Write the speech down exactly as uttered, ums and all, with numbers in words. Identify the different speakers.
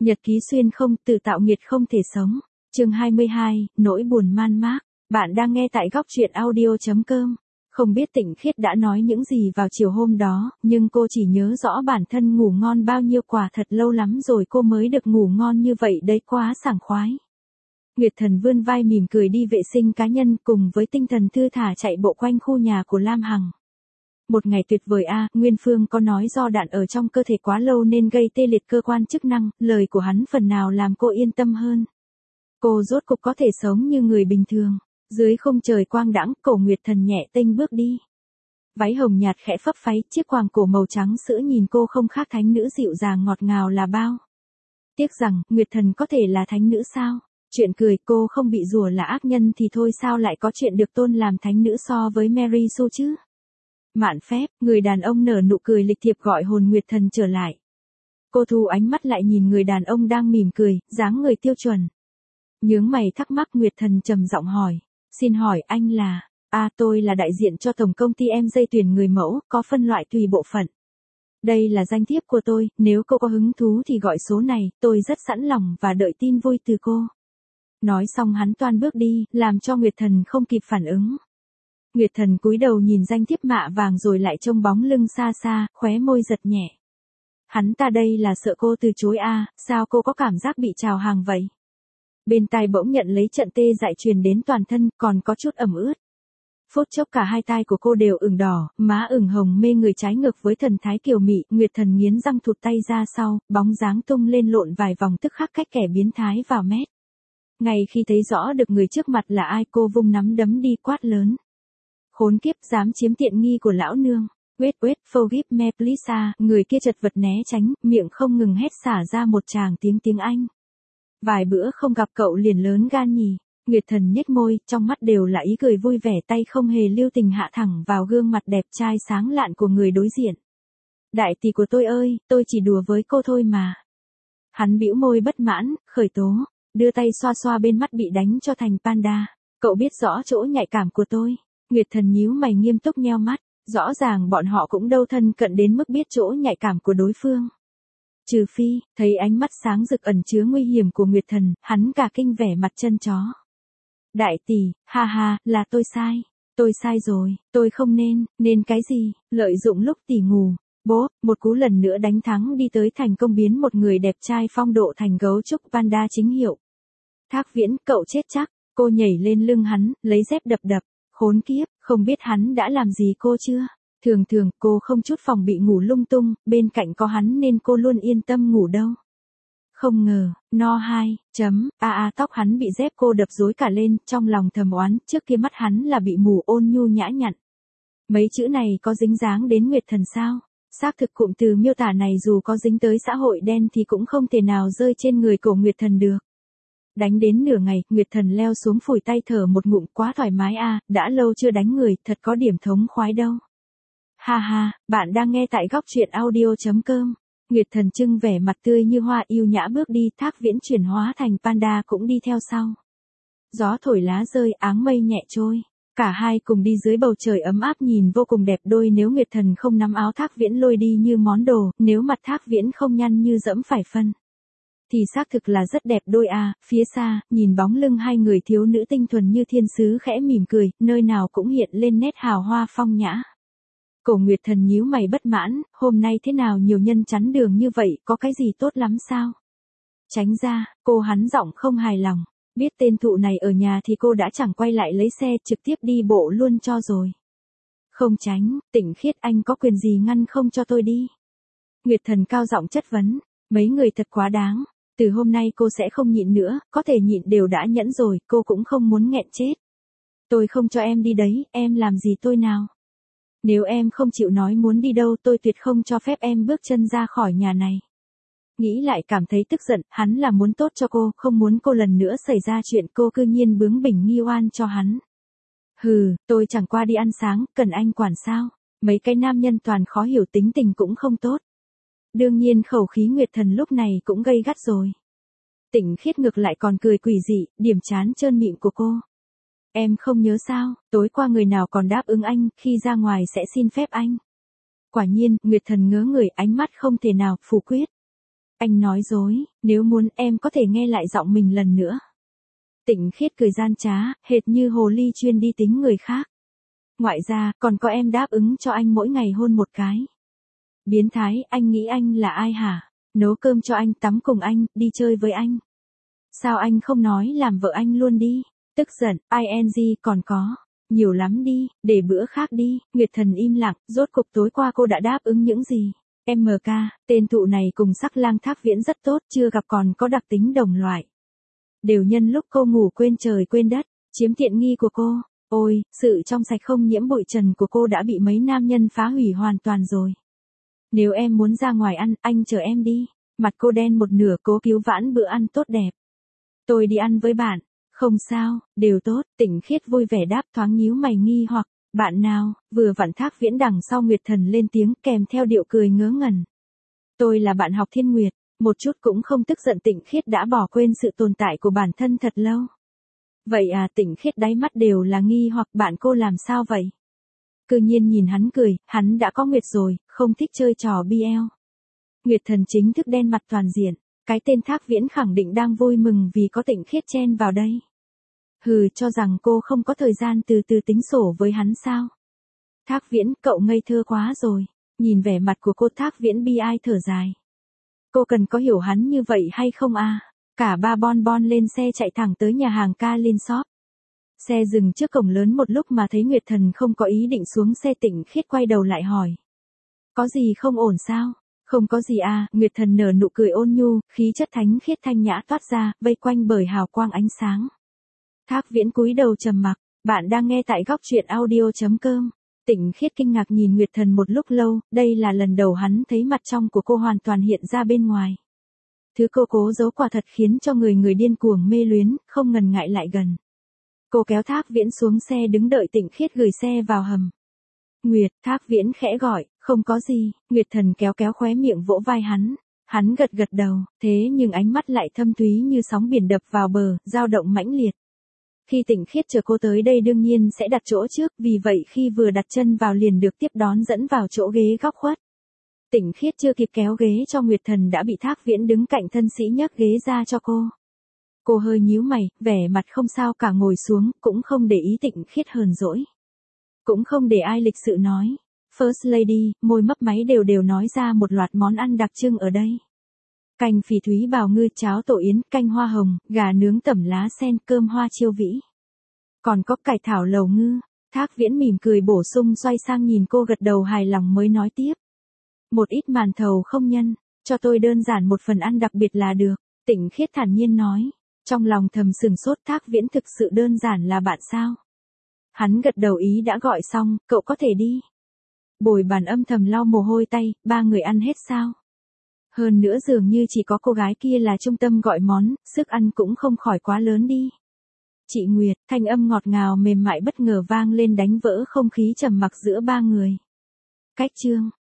Speaker 1: Nhật ký xuyên không, tự tạo nghiệt không thể sống. Chương hai mươi hai, nỗi buồn man mác. Bạn đang nghe tại góc truyện audio chấm com. Không biết Tịnh Khiết đã nói những gì vào chiều hôm đó, nhưng cô chỉ nhớ rõ bản thân ngủ ngon bao nhiêu, quả thật lâu lắm rồi cô mới được ngủ ngon như vậy đấy, quá sảng khoái. Nguyệt Thần vươn vai mỉm cười đi vệ sinh cá nhân, cùng với tinh thần thư thả chạy bộ quanh khu nhà của Lam Hằng. Một ngày tuyệt vời a, à, Nguyên Phương có nói do đạn ở trong cơ thể quá lâu nên gây tê liệt cơ quan chức năng, lời của hắn phần nào làm cô yên tâm hơn. Cô rốt cục có thể sống như người bình thường. Dưới khung trời quang đãng, cổ Nguyệt Thần nhẹ tênh bước đi. Váy hồng nhạt khẽ phấp phới, chiếc quàng cổ màu trắng sữa nhìn cô không khác thánh nữ dịu dàng ngọt ngào là bao. Tiếc rằng, Nguyệt Thần có thể là thánh nữ sao? Chuyện cười, cô không bị rủa là ác nhân thì thôi, sao lại có chuyện được tôn làm thánh nữ so với Mary Sue chứ? Mạn phép, người đàn ông nở nụ cười lịch thiệp gọi hồn Nguyệt Thần trở lại. Cô thu ánh mắt lại nhìn người đàn ông đang mỉm cười, dáng người tiêu chuẩn. Nhướng mày thắc mắc, Nguyệt Thần trầm giọng hỏi, xin hỏi anh là, à tôi là đại diện cho tổng công ty em dây tuyển người mẫu, có phân loại tùy bộ phận. Đây là danh thiếp của tôi, nếu cô có hứng thú thì gọi số này, tôi rất sẵn lòng và đợi tin vui từ cô. Nói xong hắn toan bước đi, làm cho Nguyệt Thần không kịp phản ứng. Nguyệt Thần cúi đầu nhìn danh thiếp mạ vàng rồi lại trông bóng lưng xa xa, khóe môi giật nhẹ. Hắn ta đây là sợ cô từ chối a, à, sao cô có cảm giác bị chào hàng vậy? Bên tai bỗng nhận lấy trận tê dại truyền đến toàn thân, còn có chút ẩm ướt. Phút chốc cả hai tai của cô đều ửng đỏ, má ửng hồng mê người trái ngược với thần thái kiều mị. Nguyệt Thần nghiến răng thụt tay ra sau, bóng dáng tung lên lộn vài vòng, tức khắc cách kẻ biến thái vào mét. Ngay khi thấy rõ được người trước mặt là ai, cô vung nắm đấm đi quát lớn. Khốn kiếp, dám chiếm tiện nghi của lão nương. Wait wait, forgive me please à, người kia chật vật né tránh, miệng không ngừng hét xả ra một tràng tiếng tiếng Anh. Vài bữa không gặp cậu liền lớn gan nhỉ. Nguyệt Thần nhếch môi, trong mắt đều là ý cười vui vẻ, tay không hề lưu tình hạ thẳng vào gương mặt đẹp trai sáng lạn của người đối diện. Đại tỷ của tôi ơi, tôi chỉ đùa với cô thôi mà. Hắn bĩu môi bất mãn, khởi tố, đưa tay xoa xoa bên mắt bị đánh cho thành panda. Cậu biết rõ chỗ nhạy cảm của tôi. Nguyệt Thần nhíu mày nghiêm túc nheo mắt, rõ ràng bọn họ cũng đâu thân cận đến mức biết chỗ nhạy cảm của đối phương. Trừ phi, thấy ánh mắt sáng rực ẩn chứa nguy hiểm của Nguyệt Thần, hắn cả kinh vẻ mặt chân chó. Đại tỷ, ha ha, là tôi sai. Tôi sai rồi, tôi không nên, nên cái gì, lợi dụng lúc tỷ ngủ. Bố, một cú lần nữa đánh thắng đi tới, thành công biến một người đẹp trai phong độ thành gấu trúc panda chính hiệu. Thác Viễn, cậu chết chắc. Cô nhảy lên lưng hắn, lấy dép đập đập. Khốn kiếp, không biết hắn đã làm gì cô chưa? Thường thường, cô không chút phòng bị ngủ lung tung, bên cạnh có hắn nên cô luôn yên tâm ngủ đâu. Không ngờ, no hai, chấm, a a tóc hắn bị dép cô đập rối cả lên, trong lòng thầm oán, trước kia mắt hắn là bị mù, ôn nhu nhã nhặn. Mấy chữ này có dính dáng đến Nguyệt Thần sao? Xác thực cụm từ miêu tả này dù có dính tới xã hội đen thì cũng không thể nào rơi trên người cổ Nguyệt Thần được. Đánh đến nửa ngày, Nguyệt Thần leo xuống phủi tay thở một ngụm, quá thoải mái a, à, đã lâu chưa đánh người, thật có điểm thống khoái đâu. Ha ha, bạn đang nghe tại góc truyện audio chấm com. Nguyệt Thần trưng vẻ mặt tươi như hoa yêu nhã bước đi, Thác Viễn chuyển hóa thành panda cũng đi theo sau. Gió thổi lá rơi, áng mây nhẹ trôi. Cả hai cùng đi dưới bầu trời ấm áp nhìn vô cùng đẹp đôi, nếu Nguyệt Thần không nắm áo Thác Viễn lôi đi như món đồ, nếu mặt Thác Viễn không nhăn như dẫm phải phân. Thì xác thực là rất đẹp đôi à, phía xa, nhìn bóng lưng hai người thiếu nữ tinh thuần như thiên sứ khẽ mỉm cười, nơi nào cũng hiện lên nét hào hoa phong nhã. Cổ Nguyệt Thần nhíu mày bất mãn, hôm nay thế nào nhiều nhân chắn đường như vậy, có cái gì tốt lắm sao? Tránh ra, cô hắn giọng không hài lòng, biết tên thụ này ở nhà thì cô đã chẳng quay lại lấy xe, trực tiếp đi bộ luôn cho rồi. Không tránh, Tịnh Khiết, anh có quyền gì ngăn không cho tôi đi? Nguyệt Thần cao giọng chất vấn, mấy người thật quá đáng. Từ hôm nay cô sẽ không nhịn nữa, có thể nhịn đều đã nhẫn rồi, cô cũng không muốn nghẹn chết. Tôi không cho em đi đấy, em làm gì tôi nào? Nếu em không chịu nói muốn đi đâu, tôi tuyệt không cho phép em bước chân ra khỏi nhà này. Nghĩ lại cảm thấy tức giận, hắn là muốn tốt cho cô, không muốn cô lần nữa xảy ra chuyện, cô cư nhiên bướng bỉnh nghi oan cho hắn. Hừ, tôi chẳng qua đi ăn sáng, cần anh quản sao? Mấy cái nam nhân toàn khó hiểu, tính tình cũng không tốt. Đương nhiên khẩu khí Nguyệt Thần lúc này cũng gây gắt rồi. Tịnh Khiết ngược lại còn cười quỷ dị, điểm chán trơn mịn của cô. Em không nhớ sao, tối qua người nào còn đáp ứng anh, khi ra ngoài sẽ xin phép anh. Quả nhiên, Nguyệt Thần ngớ người, ánh mắt không thể nào phủ quyết. Anh nói dối, nếu muốn em có thể nghe lại giọng mình lần nữa. Tịnh Khiết cười gian trá, hệt như hồ ly chuyên đi tính người khác. Ngoại ra, còn có em đáp ứng cho anh mỗi ngày hôn một cái. Biến thái, anh nghĩ anh là ai hả? Nấu cơm cho anh, tắm cùng anh, đi chơi với anh. Sao anh không nói làm vợ anh luôn đi? Tức giận, ing còn có. Nhiều lắm đi, để bữa khác đi. Nguyệt Thần im lặng, rốt cục tối qua cô đã đáp ứng những gì? em ca, tên thụ này cùng Sắc Lang Thác Viễn rất tốt, chưa gặp còn có đặc tính đồng loại. Đều nhân lúc cô ngủ quên trời quên đất, chiếm tiện nghi của cô. Ôi, sự trong sạch không nhiễm bụi trần của cô đã bị mấy nam nhân phá hủy hoàn toàn rồi. Nếu em muốn ra ngoài ăn, anh chờ em đi. Mặt cô đen một nửa, cố cứu vãn bữa ăn tốt đẹp. Tôi đi ăn với bạn. Không sao, đều tốt. Tịnh Khiết vui vẻ đáp, thoáng nhíu mày nghi hoặc. Bạn nào? Vừa vặn Thác Viễn đằng sau Nguyệt Thần lên tiếng kèm theo điệu cười ngớ ngẩn. Tôi là bạn học Thiên Nguyệt. Một chút cũng không tức giận, Tịnh Khiết đã bỏ quên sự tồn tại của bản thân thật lâu. Vậy à? Tịnh Khiết đáy mắt đều là nghi hoặc. Bạn cô làm sao vậy? Cứ nhiên nhìn hắn cười, hắn đã có Nguyệt rồi, không thích chơi trò bê lờ. Nguyệt Thần chính thức đen mặt toàn diện. Cái tên Thác Viễn khẳng định đang vui mừng vì có Tịnh Khiết chen vào đây. Hừ, cho rằng cô không có thời gian từ từ tính sổ với hắn sao? Thác Viễn, cậu ngây thơ quá rồi. Nhìn vẻ mặt của cô, Thác Viễn bi ai thở dài. Cô cần có hiểu hắn như vậy hay không à? Cả ba bon bon lên xe chạy thẳng tới nhà hàng Kalin Shop. Xe dừng trước cổng lớn một lúc mà thấy Nguyệt Thần không có ý định xuống xe. Tịnh Khiết quay đầu lại hỏi. Có gì không ổn sao? Không có gì à? Nguyệt Thần nở nụ cười ôn nhu, khí chất thánh khiết thanh nhã toát ra, vây quanh bởi hào quang ánh sáng. Thác Viễn cúi đầu trầm mặc. Bạn đang nghe tại góc truyện audio chấm com. Tịnh Khiết kinh ngạc nhìn Nguyệt Thần một lúc lâu, đây là lần đầu hắn thấy mặt trong của cô hoàn toàn hiện ra bên ngoài. Thứ cô cố giấu quả thật khiến cho người người điên cuồng mê luyến, không ngần ngại lại gần. Cô kéo Thác Viễn xuống xe đứng đợi Tịnh Khiết gửi xe vào hầm. Nguyệt, Thác Viễn khẽ gọi, không có gì. Nguyệt Thần kéo kéo khóe miệng vỗ vai hắn. Hắn gật gật đầu, thế nhưng ánh mắt lại thâm thúy như sóng biển đập vào bờ, dao động mãnh liệt. Khi Tịnh Khiết chờ cô tới đây đương nhiên sẽ đặt chỗ trước, vì vậy khi vừa đặt chân vào liền được tiếp đón dẫn vào chỗ ghế góc khuất. Tịnh Khiết chưa kịp kéo ghế cho Nguyệt Thần đã bị Thác Viễn đứng cạnh thân sĩ nhấc ghế ra cho cô. Cô hơi nhíu mày, vẻ mặt không sao cả ngồi xuống, cũng không để ý Tịnh Khiết hờn dỗi. Cũng không để ai lịch sự nói. First Lady, môi mấp máy đều đều nói ra một loạt món ăn đặc trưng ở đây. Canh phỉ thúy bào ngư, cháo tổ yến, canh hoa hồng, gà nướng tẩm lá sen, cơm hoa chiêu vĩ. Còn có cải thảo lầu ngư. Thác Viễn mỉm cười bổ sung, xoay sang nhìn cô gật đầu hài lòng mới nói tiếp. Một ít màn thầu không nhân, cho tôi đơn giản một phần ăn đặc biệt là được. Tịnh Khiết thản nhiên nói. Trong lòng thầm sừng sốt, Thác Viễn thực sự đơn giản là bạn sao? Hắn gật đầu ý đã gọi xong, cậu có thể đi. Bồi bàn âm thầm lau mồ hôi tay, ba người ăn hết sao? Hơn nữa dường như chỉ có cô gái kia là trung tâm gọi món, sức ăn cũng không khỏi quá lớn đi. Chị Nguyệt, thanh âm ngọt ngào mềm mại bất ngờ vang lên đánh vỡ không khí trầm mặc giữa ba người. Cách chương